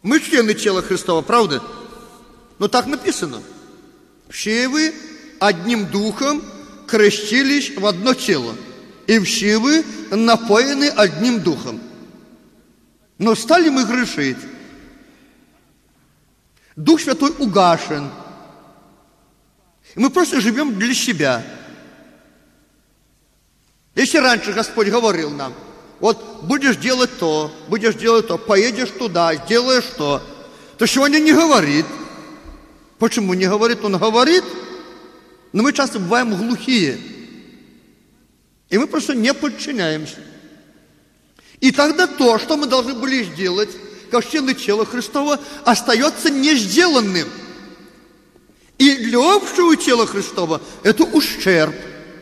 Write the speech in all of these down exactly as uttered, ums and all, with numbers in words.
Мы члены тела Христова, правда? Но так написано. Все вы одним духом крестились в одно тело, и все вы напоены одним духом. Но стали мы грешить. Дух Святой угашен. И мы просто живем для себя. Если раньше Господь говорил нам, вот будешь делать то, будешь делать то, поедешь туда, сделаешь то, то сегодня не говорит. Почему не говорит? Он говорит, но мы часто бываем глухие. И мы просто не подчиняемся. И тогда то, что мы должны были сделать, как члены тела Христова, остается не сделанным. И для общего тела Христова это ущерб.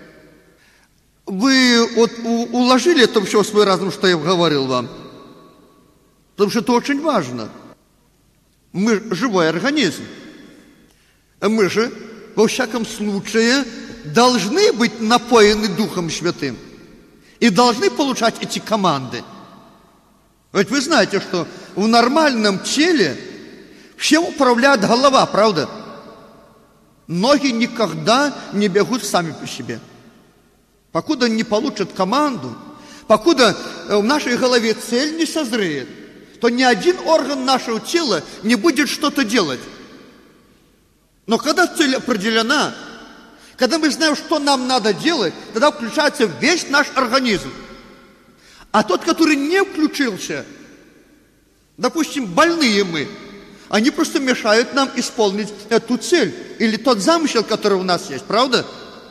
Вы вот уложили это все в свой разум, что я говорил вам? Потому что это очень важно. Мы живой организм. Мы же, во всяком случае, должны быть напоены Духом Святым. И должны получать эти команды. Ведь вы знаете, что в нормальном теле всем управляет голова, правда? Ноги никогда не бегут сами по себе. Покуда не получат команду, покуда в нашей голове цель не созреет, то ни один орган нашего тела не будет что-то делать. Но когда цель определена, когда мы знаем, что нам надо делать, тогда включается весь наш организм. А тот, который не включился, допустим, больные мы, они просто мешают нам исполнить эту цель или тот замысел, который у нас есть, правда?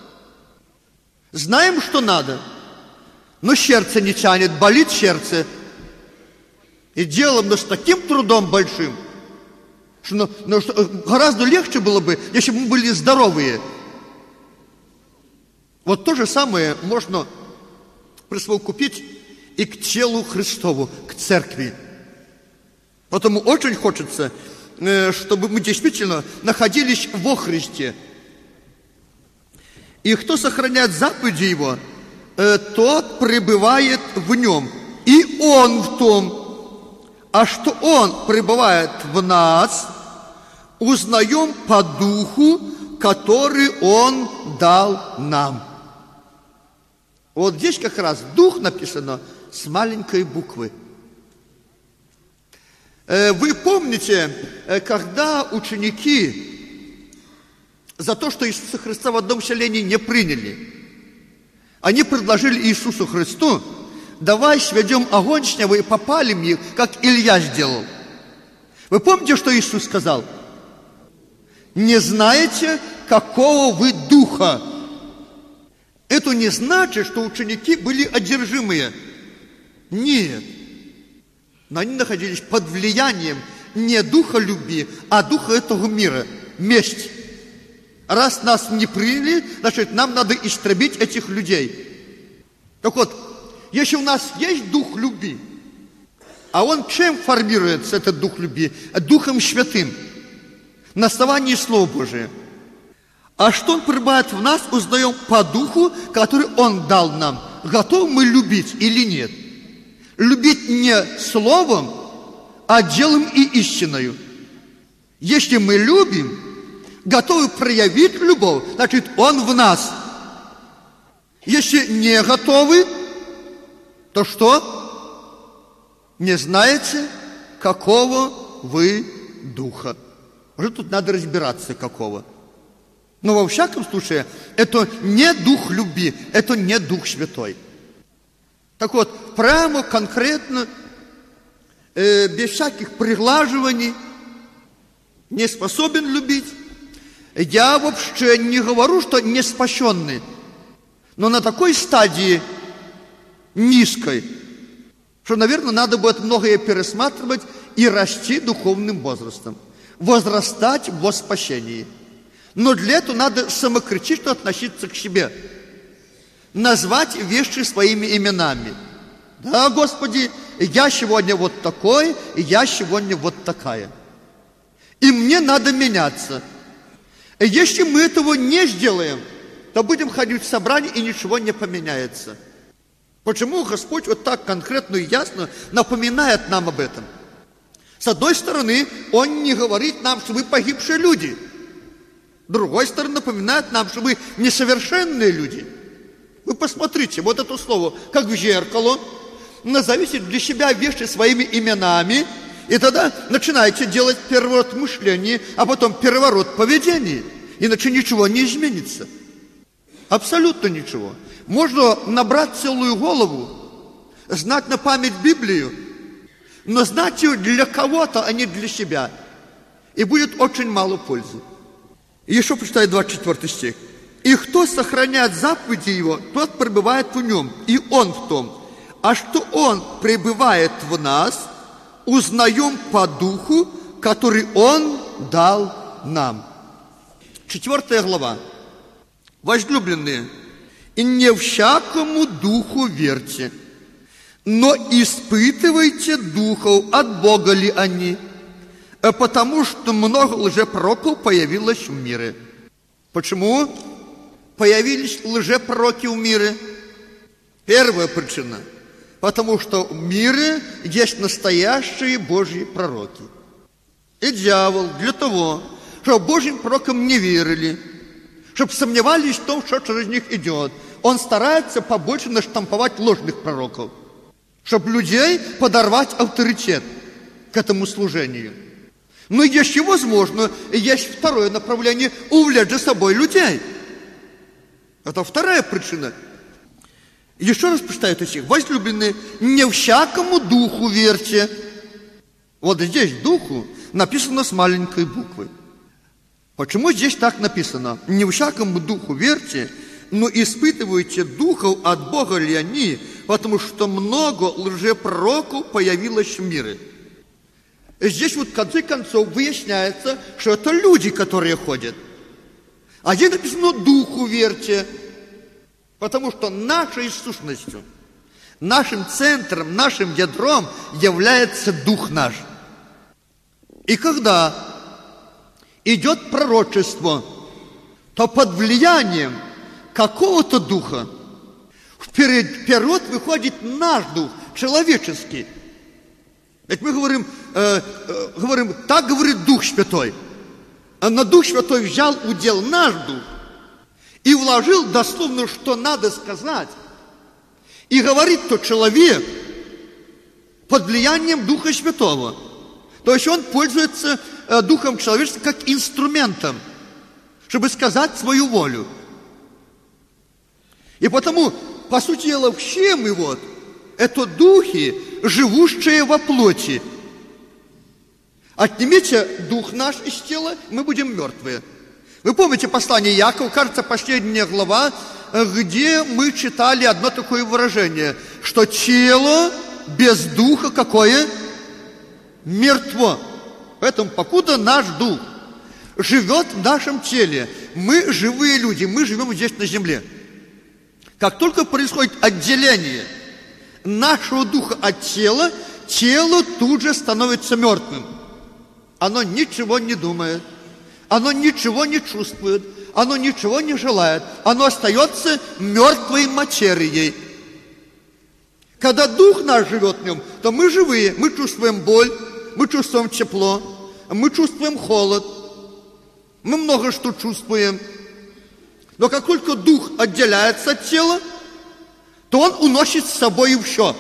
Знаем, что надо, но сердце не тянет, болит сердце. И делаем, но с таким трудом большим, что, ну, ну, что гораздо легче было бы, если бы мы были здоровые. Вот то же самое можно присовокупить и к телу Христову, к церкви. Поэтому очень хочется, чтобы мы действительно находились во Христе. И кто сохраняет заповеди Его, тот пребывает в Нем, и Он в том. А что Он пребывает в нас, узнаем по Духу, который Он дал нам. Вот здесь как раз Дух написано с маленькой буквы. Вы помните, когда ученики за то, что Иисуса Христа в одном селении не приняли, они предложили Иисусу Христу: давай сведем огонь с неба и попалим их, как Илья сделал. Вы помните, что Иисус сказал? Не знаете, какого вы духа. Это не значит, что ученики были одержимые. Нет. Но они находились под влиянием не духа любви, а духа этого мира. Месть. Раз нас не приняли, значит, нам надо истребить этих людей. Так вот, если у нас есть дух любви, а он чем формируется, этот дух любви? Духом Святым. На основании Слова Божия. А что Он пребывает в нас, узнаем по духу, который Он дал нам. Готовы мы любить или нет? Любить не словом, а делом и истиною. Если мы любим, готовы проявить любовь, значит, Он в нас. Если не готовы, то что? Не знаете, какого вы духа. Уже тут надо разбираться, какого. Но во всяком случае, это не дух любви, это не Дух Святой. Так вот, прямо, конкретно, э, без всяких приглаживаний, не способен любить. Я вообще не говорю, что не спасенный, но на такой стадии низкой, что, наверное, надо будет многое пересматривать и расти духовным возрастом, возрастать во спасении. Но для этого надо самокритично относиться к себе, назвать вещи своими именами. Да, Господи, я сегодня вот такой, и я сегодня вот такая. И мне надо меняться. И если мы этого не сделаем, то будем ходить в собрание, и ничего не поменяется. Почему Господь вот так конкретно и ясно напоминает нам об этом? С одной стороны, Он не говорит нам, что вы погибшие люди. С другой стороны, напоминает нам, что вы несовершенные люди. Вы посмотрите, вот это слово, как в зеркало. Назовите для себя вещи своими именами, и тогда начинаете делать переворот мышления, а потом переворот поведения. Иначе ничего не изменится. Абсолютно ничего. Можно набрать целую голову, знать на память Библию, но знать ее для кого-то, а не для себя. И будет очень мало пользы. Еще прочитаю двадцать четвёртый стих. «И кто сохраняет заповеди Его, тот пребывает в Нем, и Он в том. А что Он пребывает в нас, узнаем по Духу, который Он дал нам». Четвертая глава. «Возлюбленные, и не всякому духу верьте, но испытывайте духов, от Бога ли они, потому что много лжепророков появилось в мире». Почему появились лжепророки в мире? Первая причина. Потому что в мире есть настоящие Божьи пророки. И дьявол для того, чтобы Божьим пророкам не верили, чтобы сомневались в том, что через них идет, он старается побольше наштамповать ложных пророков, чтобы людей подорвать авторитет к этому служению. Но еще возможно, есть второе направление – увлечь за собой людей. Это вторая причина. Еще раз прочитаю этот стих. «Возлюбленные, не всякому духу верьте». Вот здесь «духу» написано с маленькой буквы. Почему здесь так написано? «Не всякому духу верьте, но испытывайте духов, от Бога ли они, потому что много лжепророков появилось в мире». Здесь вот в конце концов выясняется, что это люди, которые ходят. А здесь написано «духу верьте», потому что нашей сущностью, нашим центром, нашим ядром является Дух наш. И когда идет пророчество, то под влиянием какого-то духа вперед выходит наш дух, человеческий. Ведь мы говорим, э, э, говорим, так говорит Дух Святой. А на Дух Святой взял удел наш дух и вложил дословно, что надо сказать. И говорит тот человек под влиянием Духа Святого. То есть он пользуется э, Духом человеческим как инструментом, чтобы сказать свою волю. И потому, по сути дела, все мы вот, это духи, живущие во плоти. Отнимите дух наш из тела, мы будем мертвые. Вы помните послание Якова, кажется, последняя глава, где мы читали одно такое выражение, что тело без духа какое? Мертво. Поэтому покуда наш дух живет в нашем теле, мы живые люди, мы живем здесь на земле. Как только происходит отделение нашего духа от тела, тело тут же становится мертвым. Оно ничего не думает, оно ничего не чувствует, оно ничего не желает, оно остается мертвой материей. Когда дух наш живет в нем, то мы живые, мы чувствуем боль, мы чувствуем тепло, мы чувствуем холод, мы много что чувствуем. Но как только дух отделяется от тела, то он уносит с собой все.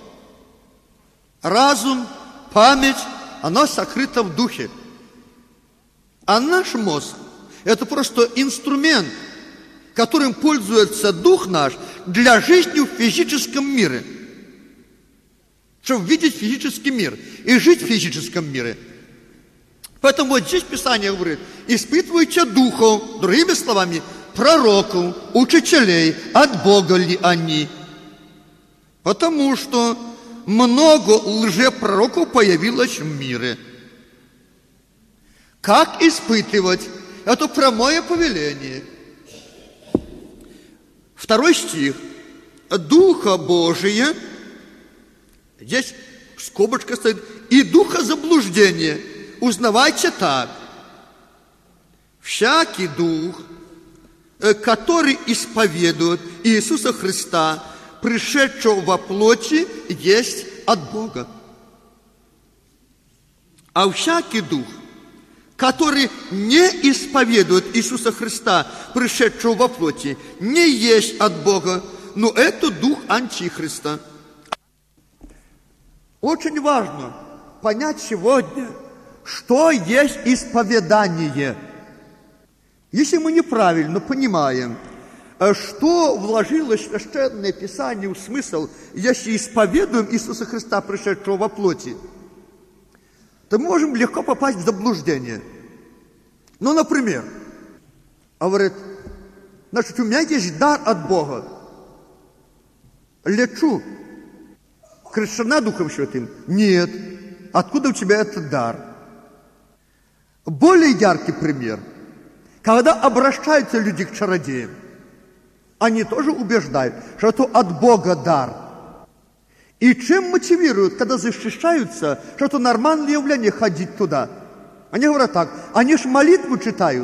Разум, память, оно сокрыто в духе. А наш мозг – это просто инструмент, которым пользуется дух наш для жизни в физическом мире. Чтобы видеть физический мир и жить в физическом мире. Поэтому вот здесь Писание говорит: испытывайте духов, другими словами, пророков, учителей, от Бога ли они. Потому что много лжепророков появилось в мире. Как испытывать? Это прямое повеление. Второй стих. Духа Божия, здесь скобочка стоит, и духа заблуждения. Узнавайте так. Всякий дух, который исповедует Иисуса Христа, пришедшего во плоти, есть от Бога. А всякий дух, который не исповедует Иисуса Христа, пришедшего во плоти, не есть от Бога, но это дух Антихриста. Очень важно понять сегодня, что есть исповедание. Если мы неправильно понимаем, что вложилось в Священное Писание в смысл, если исповедуем Иисуса Христа, пришедшего во плоти, то мы можем легко попасть в заблуждение. Ну, например, говорит, значит, у меня есть дар от Бога. Лечу. Крещена Духом Святым? Нет. Откуда у тебя этот дар? Более яркий пример. Когда обращаются люди к чародеям, они тоже убеждают, что это от Бога дар. И чем мотивируют, когда защищаются, что это нормальное явление ходить туда? Они говорят так, они ж молитву читают.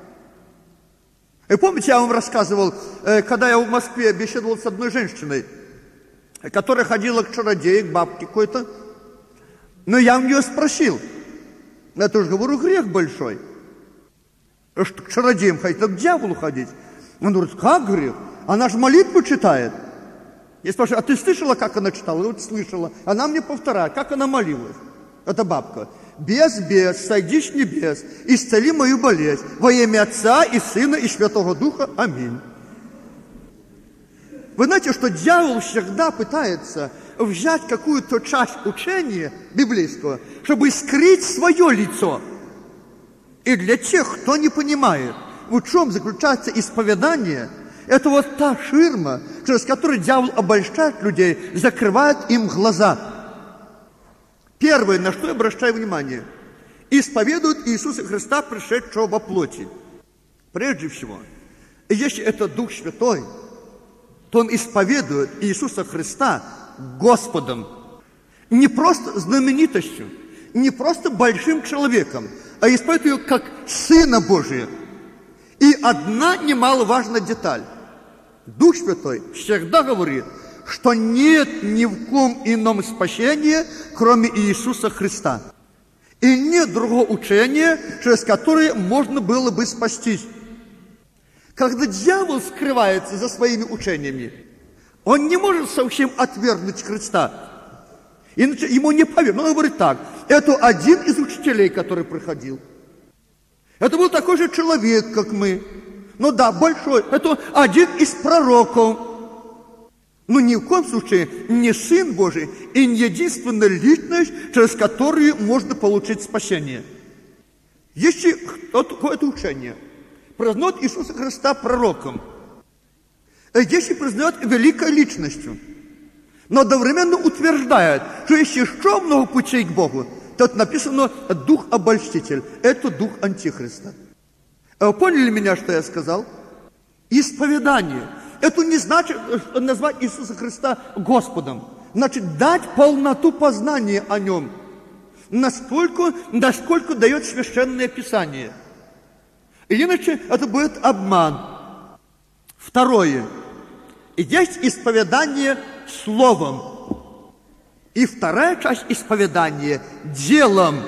И помните, я вам рассказывал, когда я в Москве беседовал с одной женщиной, которая ходила к чародею, к бабке какой-то. Но я у нее спросил, я тоже говорю, грех большой, что к чародеям ходить, а к дьяволу ходить. Он говорит, как грех? Она же молитву читает. Я спрашиваю, а ты слышала, как она читала? Я говорю, слышала. Она мне повторяет, как она молилась. Это бабка. Без, без, сойди с небес, исцели мою болезнь. Во имя Отца и Сына и Святого Духа. Аминь. Вы знаете, что дьявол всегда пытается взять какую-то часть учения библейского, чтобы скрыть свое лицо. И для тех, кто не понимает, в чем заключается исповедание, это вот та ширма, через которую дьявол обольщает людей, закрывает им глаза. Первое, на что я обращаю внимание, исповедуют Иисуса Христа, пришедшего во плоти. Прежде всего, если это Дух Святой, то он исповедует Иисуса Христа Господом. Не просто знаменитостью, не просто большим человеком, а исповедует его как Сына Божия. И одна немаловажная деталь. Дух Святой всегда говорит, что нет ни в ком ином спасения, кроме Иисуса Христа. И нет другого учения, через которое можно было бы спастись. Когда дьявол скрывается за своими учениями, он не может совсем отвергнуть Христа. Иначе ему не поверят. Но он говорит так, это один из учителей, который приходил. Это был такой же человек, как мы. Ну да, большой. Это один из пророков. Но ни в коем случае не Сын Божий и не единственная личность, через которую можно получить спасение. Если какое-то учение признает Иисуса Христа пророком, если признает великой личностью, но одновременно утверждает, что есть еще много путей к Богу, то это написано «дух обольститель». Это дух Антихриста. Вы поняли меня, что я сказал? Исповедание. Это не значит назвать Иисуса Христа Господом. Значит, дать полноту познания о Нем. Настолько, насколько дает Священное Писание. Иначе это будет обман. Второе. Есть исповедание словом. И вторая часть исповедания делом,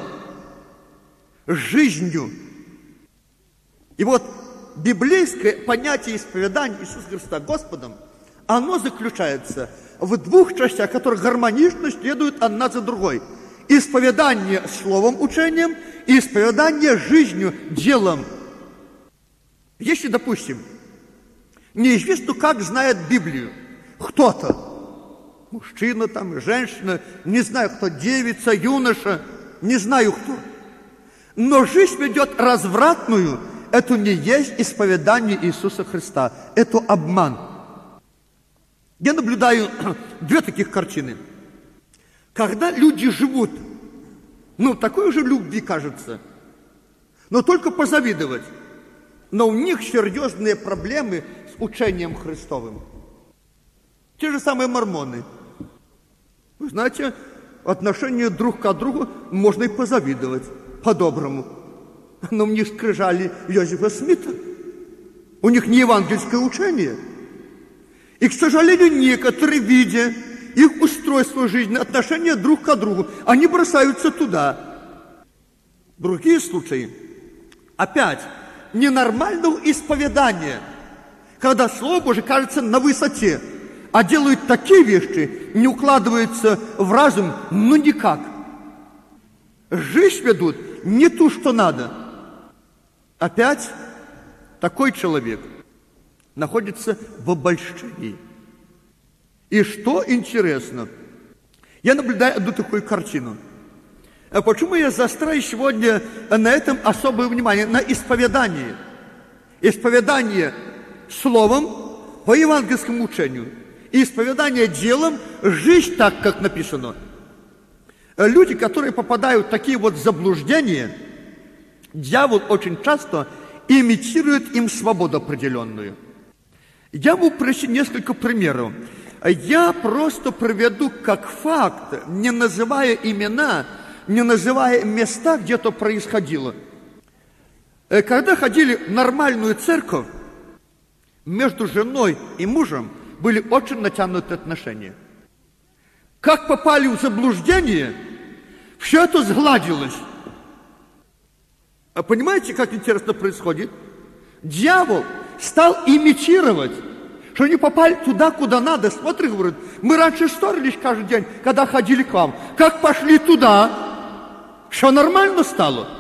жизнью. И вот библейское понятие исповедания Иисуса Христа Господом, оно заключается в двух частях, которые гармонично следуют одна за другой. Исповедание словом, учением, и исповедание жизнью, делом. Если, допустим, неизвестно, как знает Библию кто-то, мужчина там, женщина, не знаю кто, девица, юноша, не знаю кто, но жизнь ведет развратную, это не есть исповедание Иисуса Христа, это обман. Я наблюдаю две таких картины. Когда люди живут, ну, такой же любви, кажется, но только позавидовать, но у них серьезные проблемы с учением Христовым. Те же самые мормоны. Вы знаете, отношение друг к другу можно и позавидовать по-доброму. Но у них скрижали Йозефа Смита. У них не евангельское учение. И, к сожалению, некоторые, видя их устройство жизни, отношения друг к другу, они бросаются туда. Другие случаи, опять, ненормального исповедания, когда Слово Божие кажется на высоте, а делают такие вещи, не укладываются в разум, ну никак. Жизнь ведут не ту, что надо. Опять такой человек находится в обольщении. И что интересно, я наблюдаю одну такую картину. Почему я заостряю сегодня на этом особое внимание, на исповедании? Исповедание словом по евангельскому учению. И исповедание делом, жизнь так, как написано. Люди, которые попадают в такие вот заблуждения, дьявол очень часто имитирует им свободу определенную. Я могу привести несколько примеров. Я просто приведу как факт, не называя имена, не называя места, где это происходило. Когда ходили в нормальную церковь, между женой и мужем были очень натянутые отношения. Как попали в заблуждение, все это сгладилось. А понимаете, как интересно происходит? Дьявол стал имитировать, что они попали туда, куда надо. Смотри, говорит, мы раньше ссорились каждый день, когда ходили к вам. Как пошли туда, все нормально стало.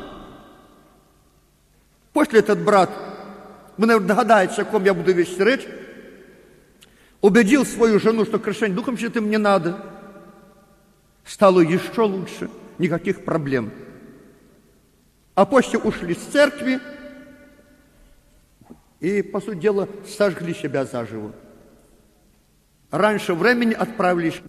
После этот брат, вы, наверное, догадаетесь, о ком я буду вести речь, убедил свою жену, что крещение Духом Святым не надо. Стало еще лучше, никаких проблем. А после ушли с церкви и, по сути дела, сожгли себя заживо. Раньше времени отправились.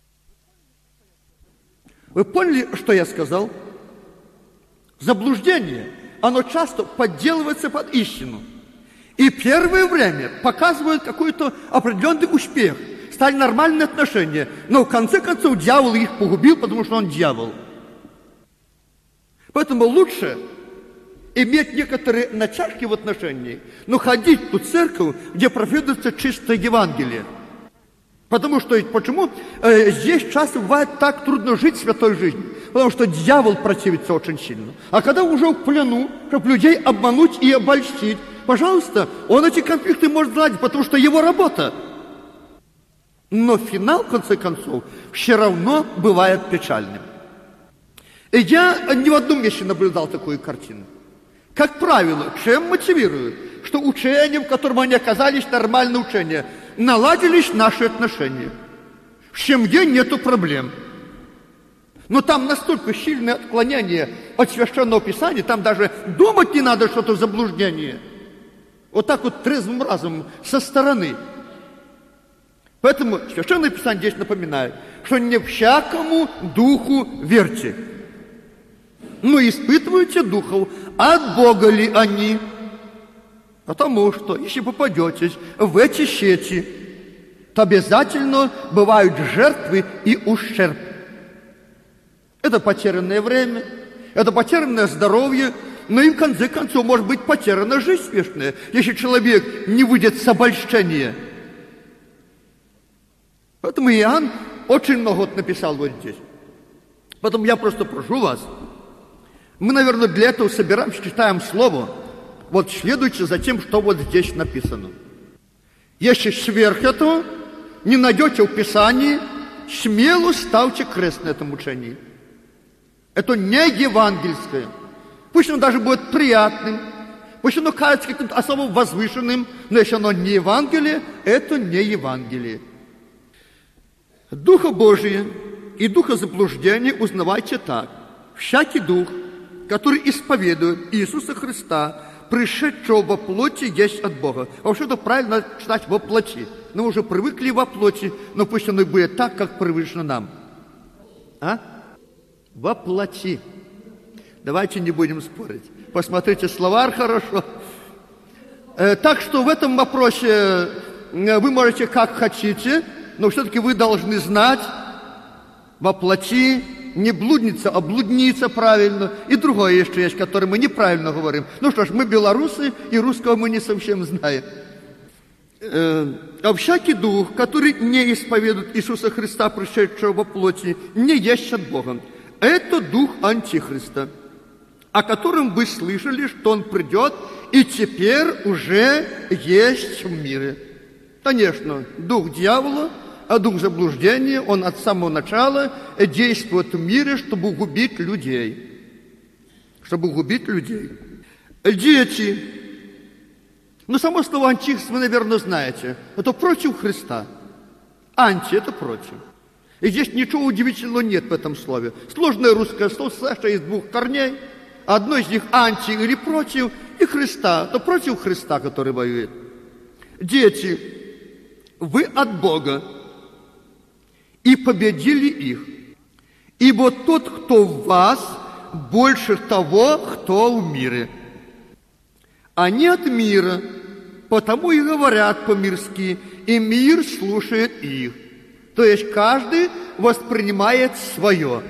Вы поняли, что я сказал? Заблуждение, оно часто подделывается под истину. И первое время показывают какой-то определенный успех. Стали нормальные отношения. Но в конце концов дьявол их погубил, потому что он дьявол. Поэтому лучше иметь некоторые начатки в отношениях, но ходить в ту церковь, где проповедуется чистое Евангелие. Потому что, почему? Э, здесь часто бывает так трудно жить святой жизнью. Потому что дьявол противится очень сильно. А когда уже в плену, чтобы людей обмануть и обольстить, пожалуйста, он эти конфликты может знать, потому что его работа. Но финал, в конце концов, все равно бывает печальным. И я не в одном месте наблюдал такую картину. Как правило, чем мотивируют? Что учением, в котором они оказались, нормальное учение, наладились наши отношения. В семье нету проблем. Но там настолько сильное отклонение от Священного Писания, там даже думать не надо, что это заблуждение. Вот так вот трезвым разумом, со стороны. Поэтому Священное Писание здесь напоминает, что не всякому духу верьте. Но испытывайте духов, от Бога ли они. Потому что, если попадетесь в эти сети, то обязательно бывают жертвы и ущерб. Это потерянное время, это потерянное здоровье, но и в конце концов может быть потеряна жизнь вечная, если человек не выйдет с обольщения. Поэтому Иоанн очень много вот написал вот здесь. Поэтому я просто прошу вас, мы, наверное, для этого собираемся, читаем Слово, вот следуйте за тем, что вот здесь написано. Если сверх этого не найдете в Писании, смело ставьте крест на этом учении. Это не евангельское. Пусть оно даже будет приятным, пусть оно кажется каким-то особо возвышенным, но если оно не Евангелие, это не Евангелие. Духа Божия и духа заблуждения узнавайте так. Всякий дух, который исповедует Иисуса Христа, пришедшего во плоти, есть от Бога. А вообще-то правильно читать во плоти. Мы уже привыкли во плоти, но пусть оно будет так, как привычно нам. А? Во плоти. Давайте не будем спорить. Посмотрите словарь хорошо. Э, так что в этом вопросе вы можете как хотите, но все-таки вы должны знать, во плоти не блудница, а блудница правильно. И другое еще есть, которое мы неправильно говорим. Ну что ж, мы белорусы, и русского мы не совсем знаем. Э, а всякий дух, который не исповедует Иисуса Христа, пришедшего во плоти, не есть от Бога. Это дух Антихриста. о котором вы слышали, что он придет, и теперь уже есть в мире. Конечно, дух дьявола, а дух заблуждения, он от самого начала действует в мире, чтобы губить людей. Чтобы губить людей. Дети. Ну, само слово антихрист вы, наверное, знаете. Это против Христа. Анти – это против. И здесь ничего удивительного нет в этом слове. Сложное русское слово состоит из двух корней. Одно из них анти или против, и Христа. Это против Христа, который воюет. Дети, вы от Бога и победили их. Ибо тот, кто в вас, больше того, кто в мире. Они от мира, потому и говорят по-мирски, и мир слушает их. То есть каждый воспринимает свое.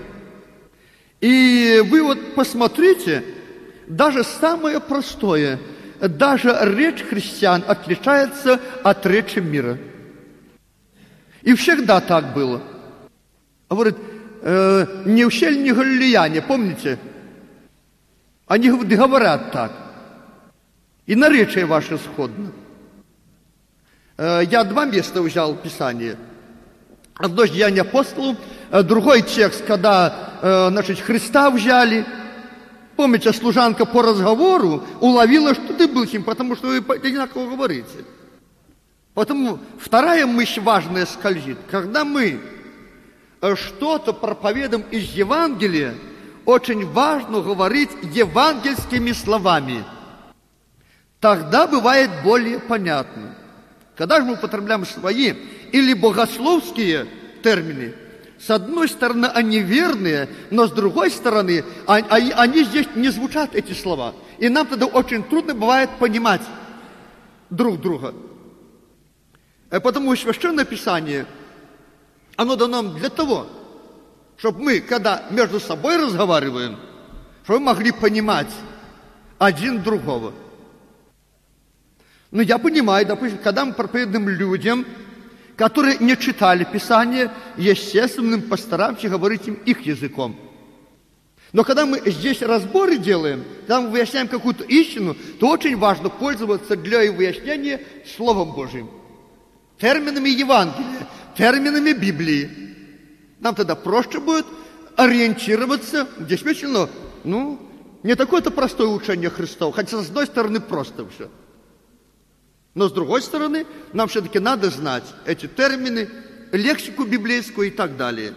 И вы вот посмотрите, даже самое простое, даже речь христиан отличается от речи мира. И всегда так было. Говорит, э, неужели не галилеяне, помните? Они говорят так. И наречие ваше сходно. Э, я два места взял в Писании. Одно из Деяний апостолов, другой текст, когда, э, значит, Христа взяли. Помните, служанка по разговору уловила, что ты был с ним, потому что вы одинаково говорите. Поэтому вторая мысль важная скользит. Когда мы что-то проповедуем из Евангелия, очень важно говорить евангельскими словами. Тогда бывает более понятно. Когда же мы употребляем свои или богословские термины, с одной стороны, они верные, но с другой стороны, они, они здесь не звучат, эти слова. И нам тогда очень трудно бывает понимать друг друга. Потому что Священное Писание, оно дано нам для того, чтобы мы, когда между собой разговариваем, чтобы мы могли понимать один другого. Но я понимаю, допустим, когда мы проповедуем людям, которые не читали Писание, естественно, мы постараемся говорить им их языком. Но когда мы здесь разборы делаем, когда мы выясняем какую-то истину, то очень важно пользоваться для ее выяснения Словом Божьим. Терминами Евангелия, терминами Библии. Нам тогда проще будет ориентироваться, действительно, ну, не такое-то простое учение Христова, хотя с одной стороны просто все. Но с другой стороны, нам все-таки надо знать эти термины, лексику библейскую и так далее.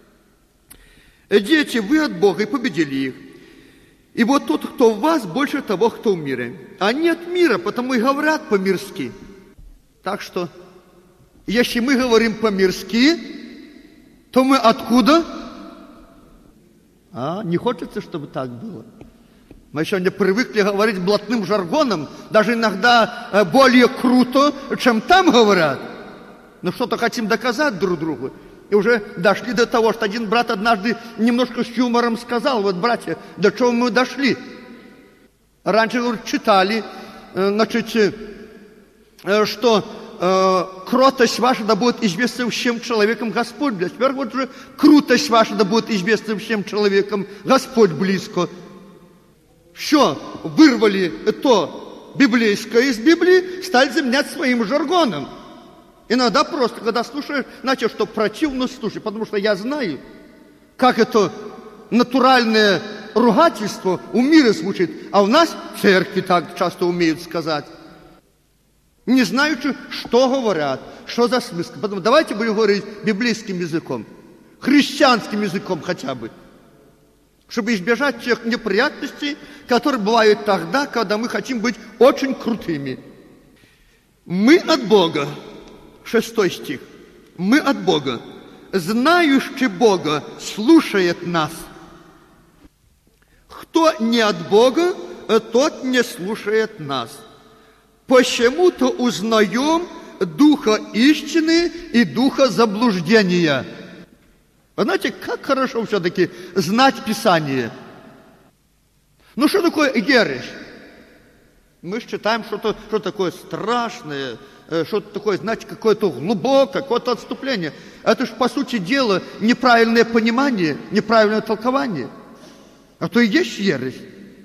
Дети, вы от Бога и победили их. И вот тот, кто в вас, больше того, кто в мире. Они от мира, потому и говорят по-мирски. Так что, если мы говорим по-мирски, то мы откуда? А, не хочется, чтобы так было. Мы еще не привыкли говорить блатным жаргоном, даже иногда более круто, чем там говорят. Но что-то хотим доказать друг другу. И уже дошли до того, что один брат однажды немножко с юмором сказал: вот, братья, до чего мы дошли? Раньше, говорит, читали, значит, что кротость ваша да будет известна всем человеком Господь близко. Теперь вот уже крутость ваша да будет известна всем человеком Господь близко. Все, вырвали то библейское из Библии, стали заменять своим жаргоном. Иногда просто, когда слушаешь, знаете, что противно слушать, потому что я знаю, как это натуральное ругательство у мира звучит, а у нас в церкви так часто умеют сказать. Не знаю, что говорят, что за смысл. Поэтому давайте будем говорить библейским языком, христианским языком хотя бы, чтобы избежать тех неприятностей, которые бывают тогда, когда мы хотим быть очень крутыми. Мы от Бога, шестой стих, мы от Бога, знающий Бога слушает нас. Кто не от Бога, тот не слушает нас. Почему-то узнаем духа истины и духа заблуждения. Вы знаете, как хорошо все-таки знать Писание. Ну, что такое ересь? Мы считаем, что-то, что такое страшное, что-то такое, знаете, какое-то глубокое, какое-то отступление. Это же, по сути дела, неправильное понимание, неправильное толкование. А то и есть ересь.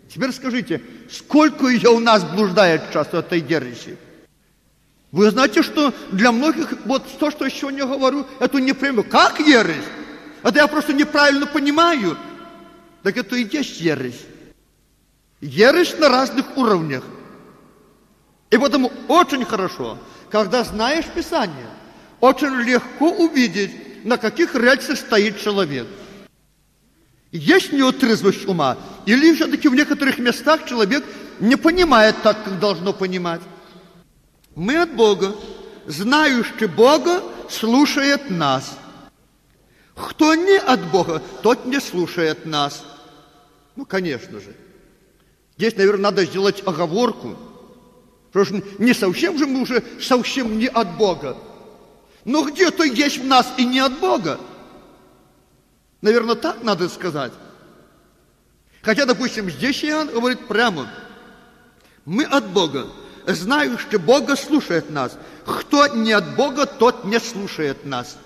Теперь скажите, сколько ее у нас блуждает часто этой ереси? Вы знаете, что для многих, вот то, что я сегодня говорю, это не прямо. Как ересь? Это я просто неправильно понимаю. Так это и есть ересь. Ересь на разных уровнях. И поэтому очень хорошо, когда знаешь Писание, очень легко увидеть, на каких рельсах стоит человек. Есть неотрезвость ума, или все-таки в некоторых местах человек не понимает так, как должно понимать. Мы от Бога, знающий Бога, слушает нас. Кто не от Бога, тот не слушает нас. Ну, конечно же. Здесь, наверное, надо сделать оговорку, потому что не совсем же мы уже совсем не от Бога. Но где-то есть в нас и не от Бога. Наверное, так надо сказать. Хотя, допустим, здесь Иоанн говорит прямо. Мы от Бога, знающий Бога, слушает нас. Кто не от Бога, тот не слушает нас.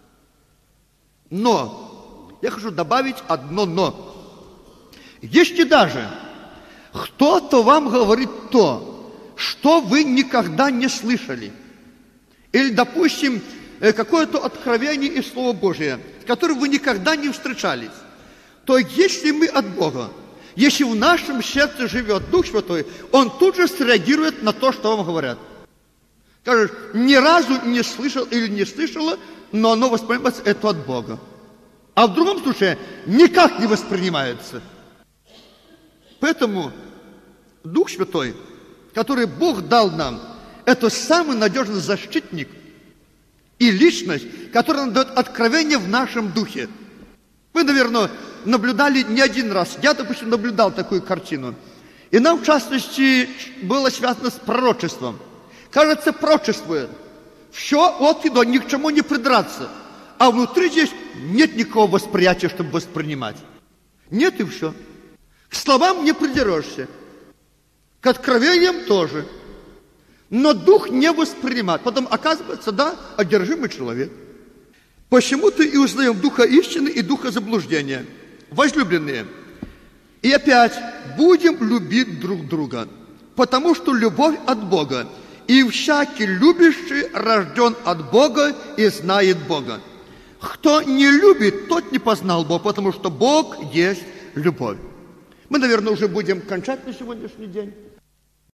Но, я хочу добавить одно но. Если даже кто-то вам говорит то, что вы никогда не слышали, или, допустим, какое-то откровение из Слова Божия, с которым вы никогда не встречались, то если мы от Бога, если в нашем сердце живет Дух Святой, Он тут же среагирует на то, что вам говорят. Скажешь, ни разу не слышал или не слышала, но оно воспринимается это от Бога. А в другом случае никак не воспринимается. Поэтому Дух Святой, который Бог дал нам, это самый надежный защитник и личность, которая нам дает откровение в нашем духе. Вы, наверное, наблюдали не один раз. Я, допустим, наблюдал такую картину. И нам, в частности, было связано с пророчеством. Кажется, пророчествует. Все от и до, ни к чему не придраться. А внутри здесь нет никакого восприятия, чтобы воспринимать. Нет и все. К словам не придерешься. К откровениям тоже. Но дух не воспринимает. Потом оказывается, да, одержимый человек. Почему-то и узнаем духа истины и духа заблуждения. Возлюбленные, и опять будем любить друг друга, потому что любовь от Бога, и всякий любящий рожден от Бога и знает Бога. Кто не любит, тот не познал Бога, потому что Бог есть любовь. Мы, наверное, уже будем кончать на сегодняшний день.